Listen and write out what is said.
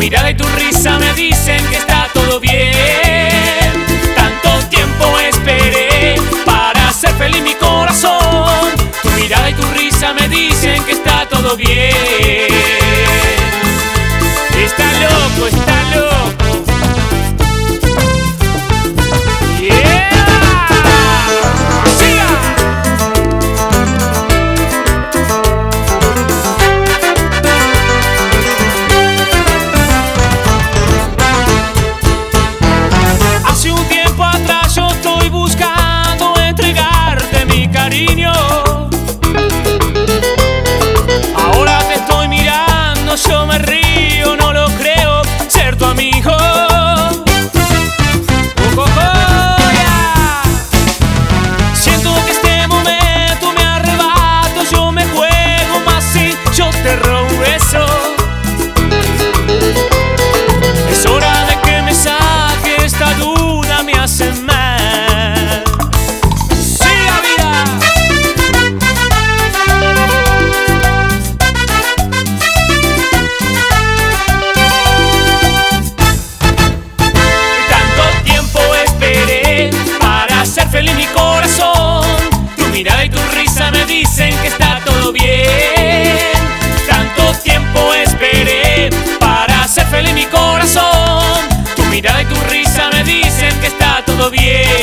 mirada y tu risa me dicen que está todo bien. Tanto tiempo esperé para ser feliz mi corazón. Tu mirada y tu risa me dicen que está todo bien. Está loco, está loco. Yeah. ¡Siga! Hace un tiempo atrás yo estoy buscando entregarte mi cariño. Ahora te estoy mirando, yo me río, no lo creo, ser tu amigo. Siento que este momento me arrebato, yo me juego más si yo te robo un beso. Es hora de que me saque esta duda, me hace mal. ¡Sí, la vida! Tanto tiempo esperé para ser feliz mi corazón. Tu mirada y tu risa me dicen que está todo bien. Tanto tiempo esperé para ser feliz mi corazón. Tu mirada y tu risa me dicen que está todo bien.